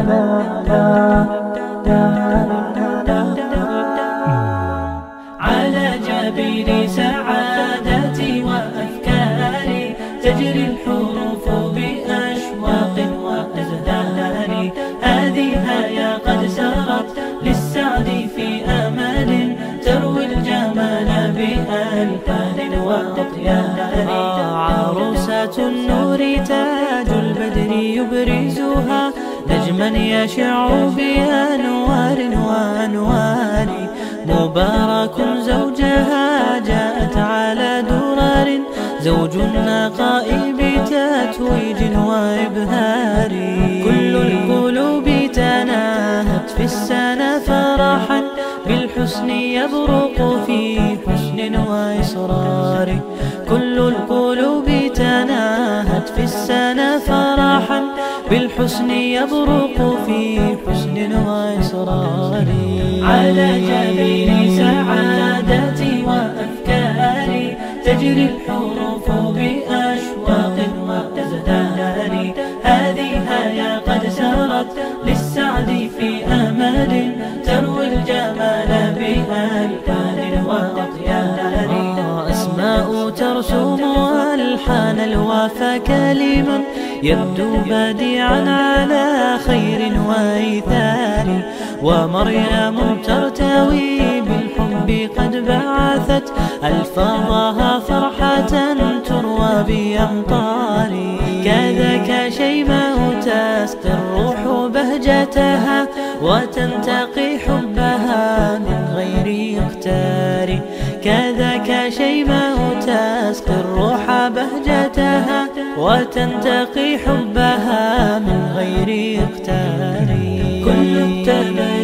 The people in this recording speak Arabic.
على جبين سعادتي وأفكاري تجري الحروف بأشواق وأزهار، هذه هيا قد سرت للسعد في أمل تروي الجمال بألحان وأطيار. عروسة النور تاج البدر يبرزها نجما يشع بأنوار وأنوار، مبارك زوجها جاءت على درر، زوج النقاء بتتويج وإبهار. كل القلوب تناهت في السنة فرحا بالحسن يبرق في حسن وإصرار. كل القلوب تناهت في السنة فرحا بالحسن يبرق في حسن وإصرار. على جبين سعادتي وأفكاري تجري الحروف بأشواق وأزهار، هذه هيا قد سرت للسعد في أمل تروي الجمال بألحان وأطيار. أسماء ترسم ألحان الوفا كلما يبدو بديعا على خير وإيثار، ومريم ترتوي بالحب قد بعثت ألفاظها فرحة تروى بأمطار. كذاك شيماء تسقي الروح بهجتها وتنتقي حبها من غير اختار. كذاك شيماء تسقي الروح بهجتها وتنتقي حبها من غير اختار. كل التباين